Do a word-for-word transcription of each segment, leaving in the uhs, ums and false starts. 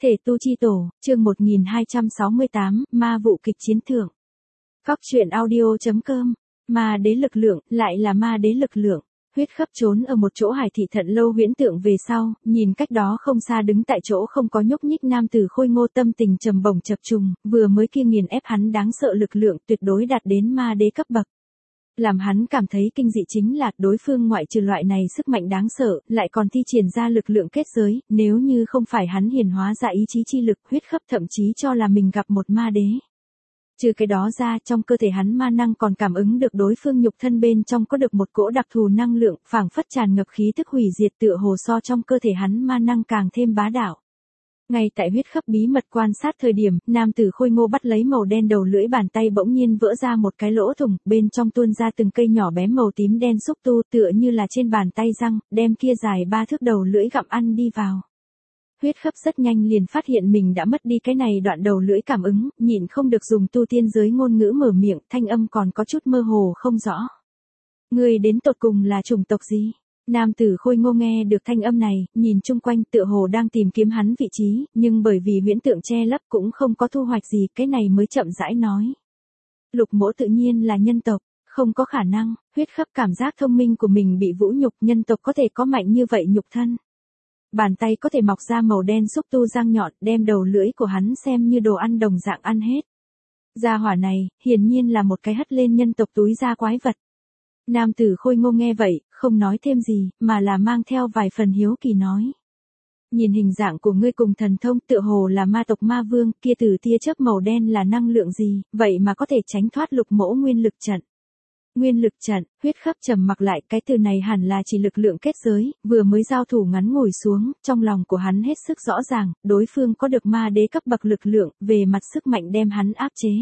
Thể tu chi tổ, chương một nghìn hai trăm sáu mươi tám, ma vụ kịch chiến thượng. Góc truyện audio.com, ma đế lực lượng, lại là ma đế lực lượng. Huyết khắp trốn ở một chỗ hải thị thận lâu huyễn tượng về sau, nhìn cách đó không xa đứng tại chỗ không có nhúc nhích nam tử khôi ngô tâm tình trầm bổng chập trùng, vừa mới kia nghiền ép hắn đáng sợ lực lượng tuyệt đối đạt đến ma đế cấp bậc. Làm hắn cảm thấy kinh dị chính là đối phương ngoại trừ loại này sức mạnh đáng sợ, lại còn thi triển ra lực lượng kết giới, nếu như không phải hắn hiển hóa ra ý chí chi lực, huyết khắp thậm chí cho là mình gặp một ma đế. Trừ cái đó ra, trong cơ thể hắn ma năng còn cảm ứng được đối phương nhục thân bên trong có được một cỗ đặc thù năng lượng, phảng phất tràn ngập khí tức hủy diệt tựa hồ so trong cơ thể hắn ma năng càng thêm bá đạo. Ngay tại huyết khắp bí mật quan sát thời điểm, nam tử khôi ngô bắt lấy màu đen đầu lưỡi bàn tay bỗng nhiên vỡ ra một cái lỗ thủng, bên trong tuôn ra từng cây nhỏ bé màu tím đen xúc tu tựa như là trên bàn tay răng, đem kia dài ba thước đầu lưỡi gặm ăn đi vào. Huyết khắp rất nhanh liền phát hiện mình đã mất đi cái này đoạn đầu lưỡi cảm ứng, nhịn không được dùng tu tiên giới ngôn ngữ mở miệng, thanh âm còn có chút mơ hồ không rõ. Người đến tột cùng là chủng tộc gì? Nam tử khôi ngô nghe được thanh âm này, nhìn chung quanh tựa hồ đang tìm kiếm hắn vị trí, nhưng bởi vì huyễn tượng che lấp cũng không có thu hoạch gì, cái này mới chậm rãi nói. Lục mỗ tự nhiên là nhân tộc, không có khả năng, huyết khắp cảm giác thông minh của mình bị vũ nhục, nhân tộc có thể có mạnh như vậy nhục thân. Bàn tay có thể mọc ra màu đen xúc tu răng nhọn, đem đầu lưỡi của hắn xem như đồ ăn đồng dạng ăn hết. Gia hỏa này, hiển nhiên là một cái hất lên nhân tộc túi da quái vật. Nam tử khôi ngô nghe vậy, không nói thêm gì, mà là mang theo vài phần hiếu kỳ nói. Nhìn hình dạng của ngươi cùng thần thông tựa hồ là ma tộc ma vương, kia từ tia chớp màu đen là năng lượng gì, vậy mà có thể tránh thoát lục mỗ nguyên lực trận. Nguyên lực trận, huyết khắp trầm mặc lại, cái từ này hẳn là chỉ lực lượng kết giới, vừa mới giao thủ ngắn ngồi xuống, trong lòng của hắn hết sức rõ ràng, đối phương có được ma đế cấp bậc lực lượng, về mặt sức mạnh đem hắn áp chế.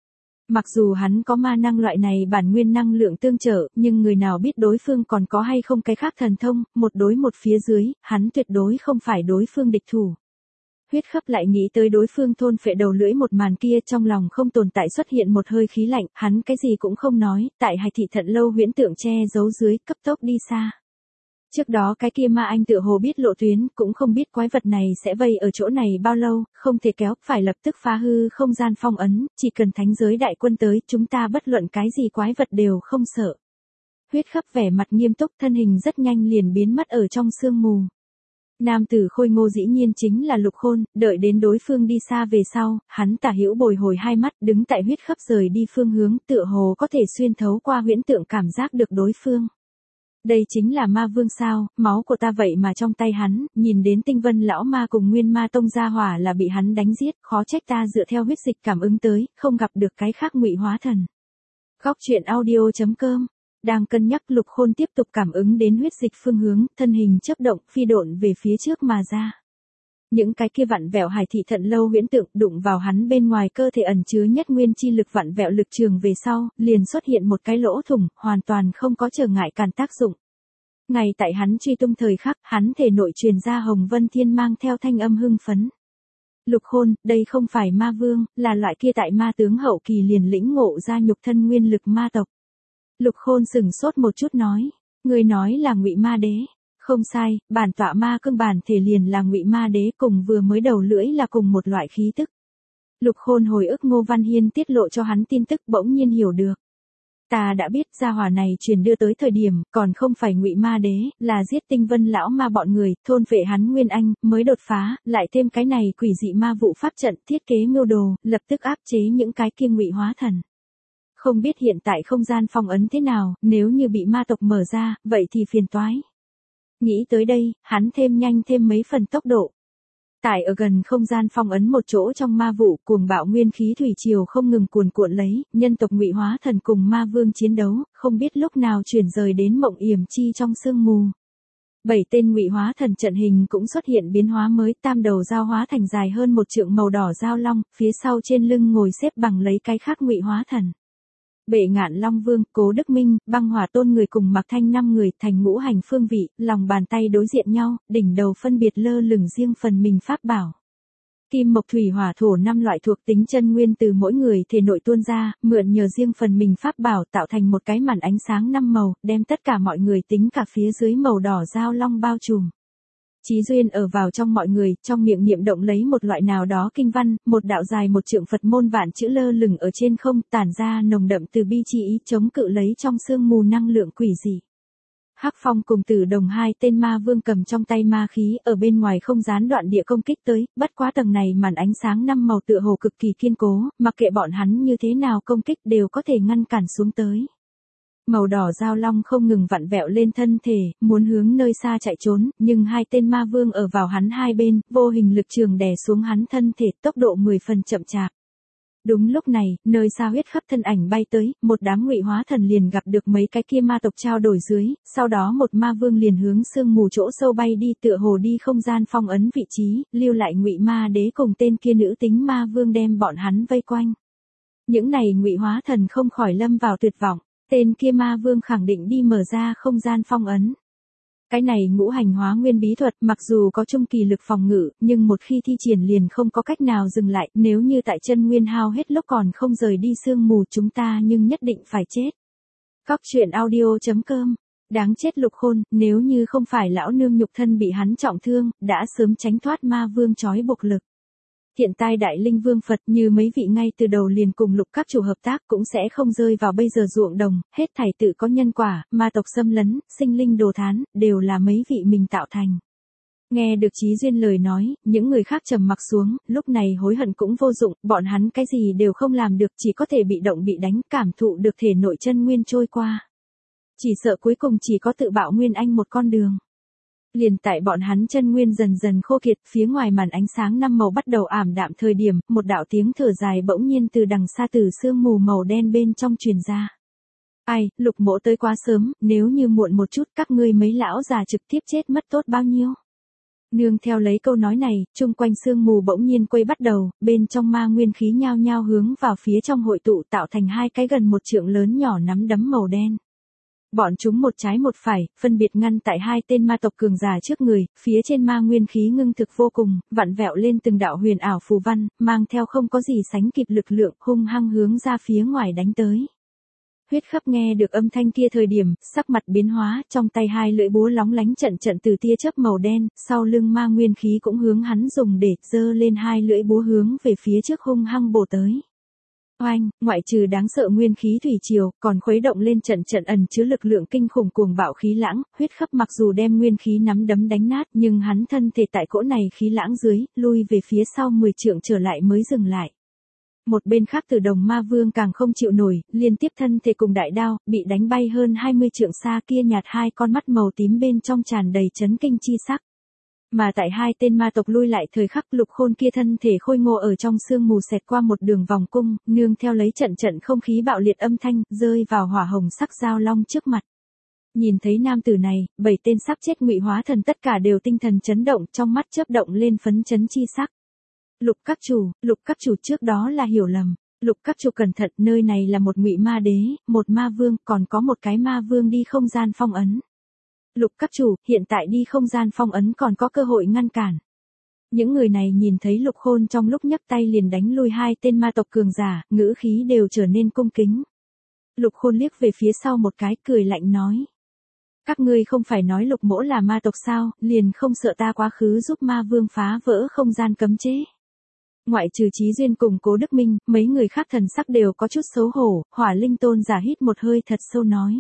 Mặc dù hắn có ma năng loại này bản nguyên năng lượng tương trợ, nhưng người nào biết đối phương còn có hay không cái khác thần thông, một đối một phía dưới, hắn tuyệt đối không phải đối phương địch thủ. Huyết khắp lại nghĩ tới đối phương thôn phệ đầu lưỡi một màn kia, trong lòng không tồn tại xuất hiện một hơi khí lạnh, hắn cái gì cũng không nói, tại hải thị thận lâu huyễn tượng che giấu dưới, cấp tốc đi xa. Trước đó cái kia ma anh tựa hồ biết lộ tuyến, cũng không biết quái vật này sẽ vây ở chỗ này bao lâu, không thể kéo, phải lập tức phá hư không gian phong ấn, chỉ cần thánh giới đại quân tới, chúng ta bất luận cái gì quái vật đều không sợ. Huyết khắp vẻ mặt nghiêm túc, thân hình rất nhanh liền biến mất ở trong sương mù. Nam tử khôi ngô dĩ nhiên chính là Lục Khôn, đợi đến đối phương đi xa về sau, hắn tả hữu bồi hồi hai mắt đứng tại huyết khắp rời đi phương hướng, tựa hồ có thể xuyên thấu qua huyễn tượng cảm giác được đối phương. Đây chính là ma vương sao, máu của ta vậy mà trong tay hắn, nhìn đến tinh vân lão ma cùng nguyên ma tông gia hỏa là bị hắn đánh giết, khó trách ta dựa theo huyết dịch cảm ứng tới, không gặp được cái khác ngụy hóa thần. Góc truyện audio.com, đang cân nhắc Lục Khôn tiếp tục cảm ứng đến huyết dịch phương hướng, thân hình chớp động phi độn về phía trước mà ra. Những cái kia vặn vẹo hải thị thận lâu huyễn tượng đụng vào hắn bên ngoài cơ thể ẩn chứa nhất nguyên chi lực vặn vẹo lực trường về sau, liền xuất hiện một cái lỗ thủng, hoàn toàn không có trở ngại cản tác dụng. Ngay tại hắn truy tung thời khắc, hắn thể nội truyền ra Hồng Vân Thiên mang theo thanh âm hưng phấn. Lục Khôn, đây không phải ma vương, là loại kia tại ma tướng hậu kỳ liền lĩnh ngộ ra nhục thân nguyên lực ma tộc. Lục Khôn sừng sốt một chút nói, người nói là ngụy ma đế. Không sai, bản tọa ma cương bản thể liền là ngụy ma đế, cùng vừa mới đầu lưỡi là cùng một loại khí tức. Lục Khôn hồi ức Ngô Văn Hiên tiết lộ cho hắn tin tức, bỗng nhiên hiểu được. Ta đã biết gia hỏa này truyền đưa tới thời điểm, còn không phải ngụy ma đế, là giết tinh vân lão ma bọn người, thôn vệ hắn nguyên anh, mới đột phá, lại thêm cái này quỷ dị ma vụ pháp trận, thiết kế mưu đồ, lập tức áp chế những cái kia ngụy hóa thần. Không biết hiện tại không gian phong ấn thế nào, nếu như bị ma tộc mở ra, vậy thì phiền toái. Nghĩ tới đây, hắn thêm nhanh thêm mấy phần tốc độ. Tại ở gần không gian phong ấn một chỗ trong ma vụ, cuồng bạo nguyên khí thủy triều không ngừng cuồn cuộn lấy, nhân tộc ngụy hóa thần cùng ma vương chiến đấu, không biết lúc nào chuyển rời đến mộng yểm chi trong sương mù. Bảy tên ngụy hóa thần trận hình cũng xuất hiện biến hóa mới, tam đầu dao hóa thành dài hơn một trượng màu đỏ dao long, phía sau trên lưng ngồi xếp bằng lấy cái khác ngụy hóa thần. Bệ Ngạn Long Vương, Cố Đức Minh, Băng Hỏa Tôn người cùng Mạc Thanh năm người thành ngũ hành phương vị, lòng bàn tay đối diện nhau, đỉnh đầu phân biệt lơ lửng riêng phần mình pháp bảo. Kim Mộc Thủy Hỏa Thổ năm loại thuộc tính chân nguyên từ mỗi người thể nội tuôn ra, mượn nhờ riêng phần mình pháp bảo tạo thành một cái màn ánh sáng năm màu, đem tất cả mọi người tính cả phía dưới màu đỏ dao long bao trùm. Chí Duyên ở vào trong mọi người, trong miệng niệm động lấy một loại nào đó kinh văn, một đạo dài một trượng Phật môn vạn chữ lơ lửng ở trên không, tản ra nồng đậm từ bi chi ý chống cự lấy trong sương mù năng lượng quỷ dị. Hắc Phong cùng Tử Đồng hai tên ma vương cầm trong tay ma khí ở bên ngoài không gián đoạn địa công kích tới, bất quá tầng này màn ánh sáng năm màu tựa hồ cực kỳ kiên cố, mặc kệ bọn hắn như thế nào công kích đều có thể ngăn cản xuống tới. Màu đỏ giao long không ngừng vặn vẹo lên thân thể, muốn hướng nơi xa chạy trốn, nhưng hai tên ma vương ở vào hắn hai bên, vô hình lực trường đè xuống hắn thân thể, tốc độ mười phần chậm chạp. Đúng lúc này, nơi xa huyết khắp thân ảnh bay tới, một đám ngụy hóa thần liền gặp được mấy cái kia ma tộc trao đổi dưới, sau đó một ma vương liền hướng sương mù chỗ sâu bay đi tựa hồ đi không gian phong ấn vị trí, lưu lại ngụy ma đế cùng tên kia nữ tính ma vương đem bọn hắn vây quanh. Những này ngụy hóa thần không khỏi lâm vào tuyệt vọng, tên kia ma vương khẳng định đi mở ra không gian phong ấn. Cái này ngũ hành hóa nguyên bí thuật mặc dù có trung kỳ lực phòng ngự, nhưng một khi thi triển liền không có cách nào dừng lại, nếu như tại chân nguyên hao hết lúc còn không rời đi sương mù chúng ta nhưng nhất định phải chết. Cóc truyện audio chấm com. Đáng chết Lục Khôn, nếu như không phải lão nương nhục thân bị hắn trọng thương, đã sớm tránh thoát ma vương trói buộc lực. Hiện tại Đại Linh Vương Phật như mấy vị ngay từ đầu liền cùng Lục các chủ hợp tác cũng sẽ không rơi vào bây giờ ruộng đồng, hết thảy tự có nhân quả, ma tộc xâm lấn, sinh linh đồ thán, đều là mấy vị mình tạo thành. Nghe được Chí Duyên lời nói, những người khác trầm mặc xuống, lúc này hối hận cũng vô dụng, bọn hắn cái gì đều không làm được, chỉ có thể bị động bị đánh, cảm thụ được thể nội chân nguyên trôi qua. Chỉ sợ cuối cùng chỉ có tự bạo nguyên anh một con đường. Liền tại bọn hắn chân nguyên dần dần khô kiệt, phía ngoài màn ánh sáng năm màu bắt đầu ảm đạm thời điểm, một đạo tiếng thở dài bỗng nhiên từ đằng xa từ sương mù màu đen bên trong truyền ra. Ai, Lục mỗ tới quá sớm, nếu như muộn một chút các ngươi mấy lão già trực tiếp chết mất tốt bao nhiêu. Nương theo lấy câu nói này, chung quanh sương mù bỗng nhiên quay bắt đầu, bên trong ma nguyên khí nhao nhao hướng vào phía trong hội tụ tạo thành hai cái gần một trượng lớn nhỏ nắm đấm màu đen. Bọn chúng một trái một phải, phân biệt ngăn tại hai tên ma tộc cường giả trước người, phía trên ma nguyên khí ngưng thực vô cùng, vặn vẹo lên từng đạo huyền ảo phù văn, mang theo không có gì sánh kịp lực lượng, hung hăng hướng ra phía ngoài đánh tới. Huyết Khắp nghe được âm thanh kia thời điểm, sắc mặt biến hóa, trong tay hai lưỡi búa lóng lánh trận trận từ tia chớp màu đen, sau lưng ma nguyên khí cũng hướng hắn dùng để giơ lên hai lưỡi búa hướng về phía trước hung hăng bổ tới. Oanh, ngoại trừ đáng sợ nguyên khí thủy triều, còn khuấy động lên trận trận ẩn chứa lực lượng kinh khủng cuồng bạo khí lãng, Huyết Khắp mặc dù đem nguyên khí nắm đấm đánh nát, nhưng hắn thân thể tại cỗ này khí lãng dưới, lui về phía sau mười trượng trở lại mới dừng lại. Một bên khác Tử Đồng ma vương càng không chịu nổi, liên tiếp thân thể cùng đại đao, bị đánh bay hơn hai mươi trượng xa kia nhạt hai con mắt màu tím bên trong tràn đầy chấn kinh chi sắc. Mà tại hai tên ma tộc lui lại thời khắc Lục Khôn kia thân thể khôi ngô ở trong sương mù xẹt qua một đường vòng cung, nương theo lấy trận trận không khí bạo liệt âm thanh, rơi vào hỏa hồng sắc giao long trước mặt. Nhìn thấy nam tử này, bảy tên sắp chết ngụy hóa thần tất cả đều tinh thần chấn động, trong mắt chớp động lên phấn chấn chi sắc. Lục các chủ, Lục các chủ trước đó là hiểu lầm. Lục các chủ cẩn thận, nơi này là một ngụy ma đế, một ma vương, còn có một cái ma vương đi không gian phong ấn. Lục các chủ, hiện tại đi không gian phong ấn còn có cơ hội ngăn cản. Những người này nhìn thấy Lục Khôn trong lúc nhấc tay liền đánh lui hai tên ma tộc cường giả, ngữ khí đều trở nên cung kính. Lục Khôn liếc về phía sau một cái, cười lạnh nói. Các ngươi không phải nói Lục mỗ là ma tộc sao, liền không sợ ta quá khứ giúp ma vương phá vỡ không gian cấm chế. Ngoại trừ Chí Duyên cùng Cố Đức Minh, mấy người khác thần sắc đều có chút xấu hổ, Hỏa Linh Tôn giả hít một hơi thật sâu nói.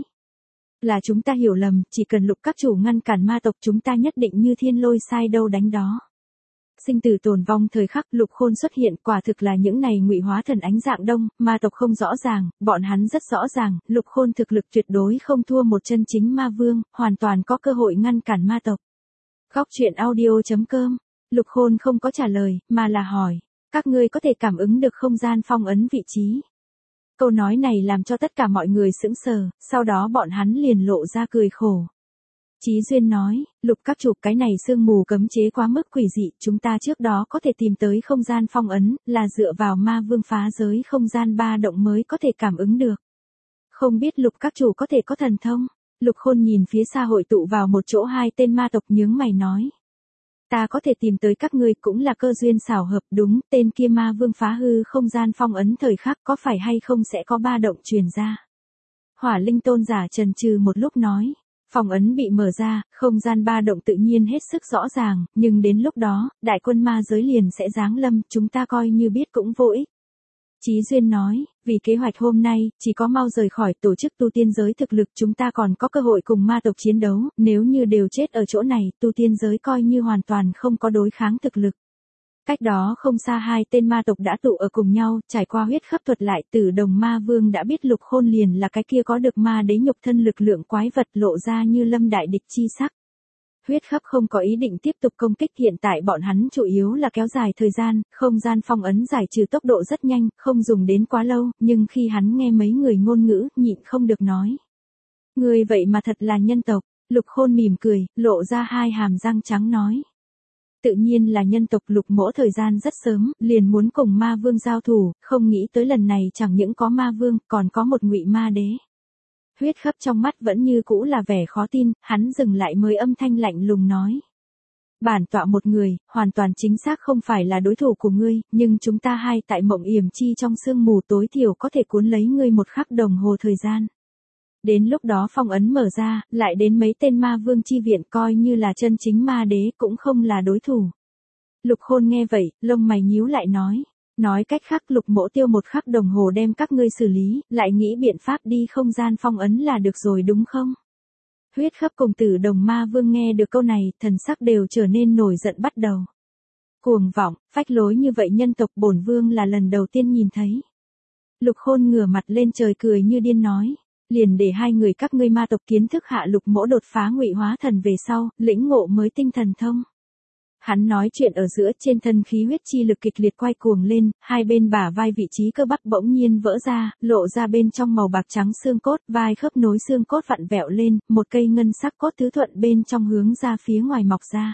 Là chúng ta hiểu lầm, chỉ cần Lục các chủ ngăn cản ma tộc chúng ta nhất định như thiên lôi sai đâu đánh đó. Sinh tử tồn vong thời khắc Lục Khôn xuất hiện, quả thực là những này ngụy hóa thần ánh dạng đông, ma tộc không rõ ràng, bọn hắn rất rõ ràng, Lục Khôn thực lực tuyệt đối không thua một chân chính ma vương, hoàn toàn có cơ hội ngăn cản ma tộc. Cóc truyện audio chấm com. Lục Khôn không có trả lời, mà là hỏi, các ngươi có thể cảm ứng được không gian phong ấn vị trí. Câu nói này làm cho tất cả mọi người sững sờ, sau đó bọn hắn liền lộ ra cười khổ. Chí Duyên nói, Lục các chủ, cái này sương mù cấm chế quá mức quỷ dị, chúng ta trước đó có thể tìm tới không gian phong ấn, là dựa vào ma vương phá giới không gian ba động mới có thể cảm ứng được. Không biết Lục các chủ có thể có thần thông? Lục Khôn nhìn phía xa hội tụ vào một chỗ hai tên ma tộc nhướng mày nói. Ta có thể tìm tới các ngươi cũng là cơ duyên xảo hợp, đúng, tên kia ma vương phá hư không gian phong ấn thời khắc có phải hay không sẽ có ba động truyền ra. Hỏa Linh Tôn giả chần chừ một lúc nói, Phong ấn bị mở ra, không gian ba động tự nhiên hết sức rõ ràng, nhưng đến lúc đó, đại quân ma giới liền sẽ giáng lâm, chúng ta coi như biết cũng vô ích. Chí Duyên nói, vì kế hoạch hôm nay, chỉ có mau rời khỏi tổ chức tu tiên giới thực lực chúng ta còn có cơ hội cùng ma tộc chiến đấu, nếu như đều chết ở chỗ này, tu tiên giới coi như hoàn toàn không có đối kháng thực lực. Cách đó không xa hai tên ma tộc đã tụ ở cùng nhau, trải qua huyết khắp thuật lại Tử Đồng Ma Vương đã biết Lục Khôn liền là cái kia có được ma đế nhục thân lực lượng quái vật lộ ra như lâm đại địch chi sắc. Huyết khắp không có ý định tiếp tục công kích, hiện tại bọn hắn chủ yếu là kéo dài thời gian, không gian phong ấn giải trừ tốc độ rất nhanh, không dùng đến quá lâu, nhưng khi hắn nghe mấy người ngôn ngữ, nhịn không được nói. Người vậy mà thật là nhân tộc, Lục Khôn mỉm cười, lộ ra hai hàm răng trắng nói. Tự nhiên là nhân tộc. Lục Mỗ thời gian rất sớm, liền muốn cùng ma vương giao thủ, không nghĩ tới lần này chẳng những có ma vương, còn có một ngụy ma đế. Huyết khắp trong mắt vẫn như cũ là vẻ khó tin, hắn dừng lại mới âm thanh lạnh lùng nói. Bản tọa một người, hoàn toàn chính xác không phải là đối thủ của ngươi, nhưng chúng ta hai tại mộng yểm chi trong sương mù tối thiểu có thể cuốn lấy ngươi một khắc đồng hồ thời gian. Đến lúc đó phong ấn mở ra, lại đến mấy tên ma vương chi viện coi như là chân chính ma đế cũng không là đối thủ. Lục Khôn nghe vậy, lông mày nhíu lại nói. Nói cách khác Lục Mỗ tiêu một khắc đồng hồ đem các ngươi xử lý, lại nghĩ biện pháp đi không gian phong ấn là được rồi đúng không? Huyết khắp cùng Tử Đồng Ma Vương nghe được câu này, thần sắc đều trở nên nổi giận bắt đầu. Cuồng vọng, phách lối như vậy nhân tộc bổn vương là lần đầu tiên nhìn thấy. Lục Khôn ngửa mặt lên trời cười như điên nói. Liền để hai người các ngươi ma tộc kiến thức hạ Lục Mỗ đột phá ngụy hóa thần về sau, lĩnh ngộ mới tinh thần thông. Hắn nói chuyện ở giữa, trên thân khí huyết chi lực kịch liệt quay cuồng lên, hai bên bả vai vị trí cơ bắp bỗng nhiên vỡ ra, lộ ra bên trong màu bạc trắng xương cốt, vai khớp nối xương cốt vặn vẹo lên, một cây ngân sắc cốt thứ thuận bên trong hướng ra phía ngoài mọc ra.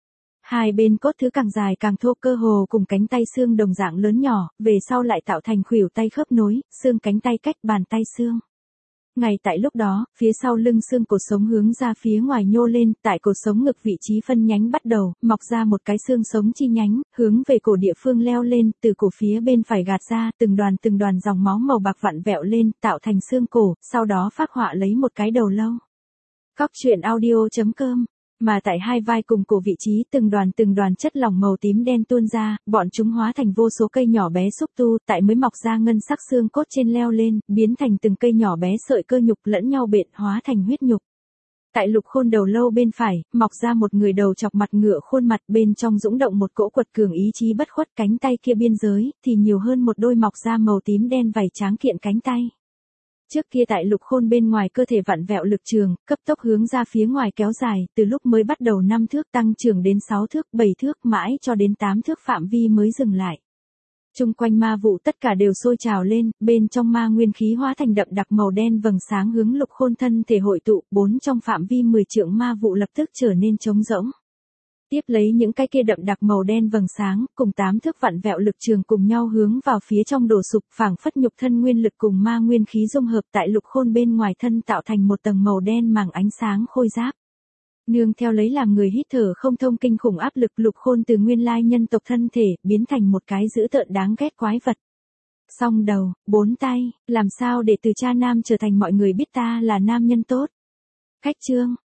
Hai bên cốt thứ càng dài càng thô, cơ hồ cùng cánh tay xương đồng dạng lớn nhỏ, về sau lại tạo thành khuỷu tay khớp nối, xương cánh tay cách bàn tay xương. Ngay tại lúc đó, phía sau lưng xương cột sống hướng ra phía ngoài nhô lên, tại cột sống ngực vị trí phân nhánh bắt đầu, mọc ra một cái xương sống chi nhánh, hướng về cổ địa phương leo lên, từ cổ phía bên phải gạt ra, từng đoàn từng đoàn dòng máu màu bạc vặn vẹo lên, tạo thành xương cổ, sau đó phác họa lấy một cái đầu lâu. Cóc truyện audio chấm com. Mà tại hai vai cùng cổ vị trí từng đoàn từng đoàn chất lỏng màu tím đen tuôn ra, bọn chúng hóa thành vô số cây nhỏ bé xúc tu, tại mới mọc ra ngân sắc xương cốt trên leo lên, biến thành từng cây nhỏ bé sợi cơ nhục lẫn nhau bện hóa thành huyết nhục. Tại Lục Khôn đầu lâu bên phải, mọc ra một người đầu chọc mặt ngựa khuôn mặt, bên trong dũng động một cỗ quật cường ý chí bất khuất, cánh tay kia biên giới, thì nhiều hơn một đôi mọc ra màu tím đen vảy tráng kiện cánh tay. Trước kia tại Lục Khôn bên ngoài cơ thể vặn vẹo lực trường, cấp tốc hướng ra phía ngoài kéo dài, từ lúc mới bắt đầu năm thước tăng trưởng đến sáu thước, bảy thước mãi cho đến tám thước phạm vi mới dừng lại. Trung quanh ma vụ tất cả đều sôi trào lên, bên trong ma nguyên khí hóa thành đậm đặc màu đen vầng sáng hướng Lục Khôn thân thể hội tụ, bốn trong phạm vi mười trượng ma vụ lập tức trở nên trống rỗng. Tiếp lấy những cái kia đậm đặc màu đen vầng sáng, cùng tám thước vặn vẹo lực trường cùng nhau hướng vào phía trong đổ sụp, phảng phất nhục thân nguyên lực cùng ma nguyên khí dung hợp tại Lục Khôn bên ngoài thân tạo thành một tầng màu đen màng ánh sáng khôi giáp. Nương theo lấy làm người hít thở không thông kinh khủng áp lực, Lục Khôn từ nguyên lai nhân tộc thân thể, biến thành một cái dữ tợn đáng ghét quái vật. Song đầu, bốn tay, làm sao để từ cha nam trở thành mọi người biết ta là nam nhân tốt. Cách chương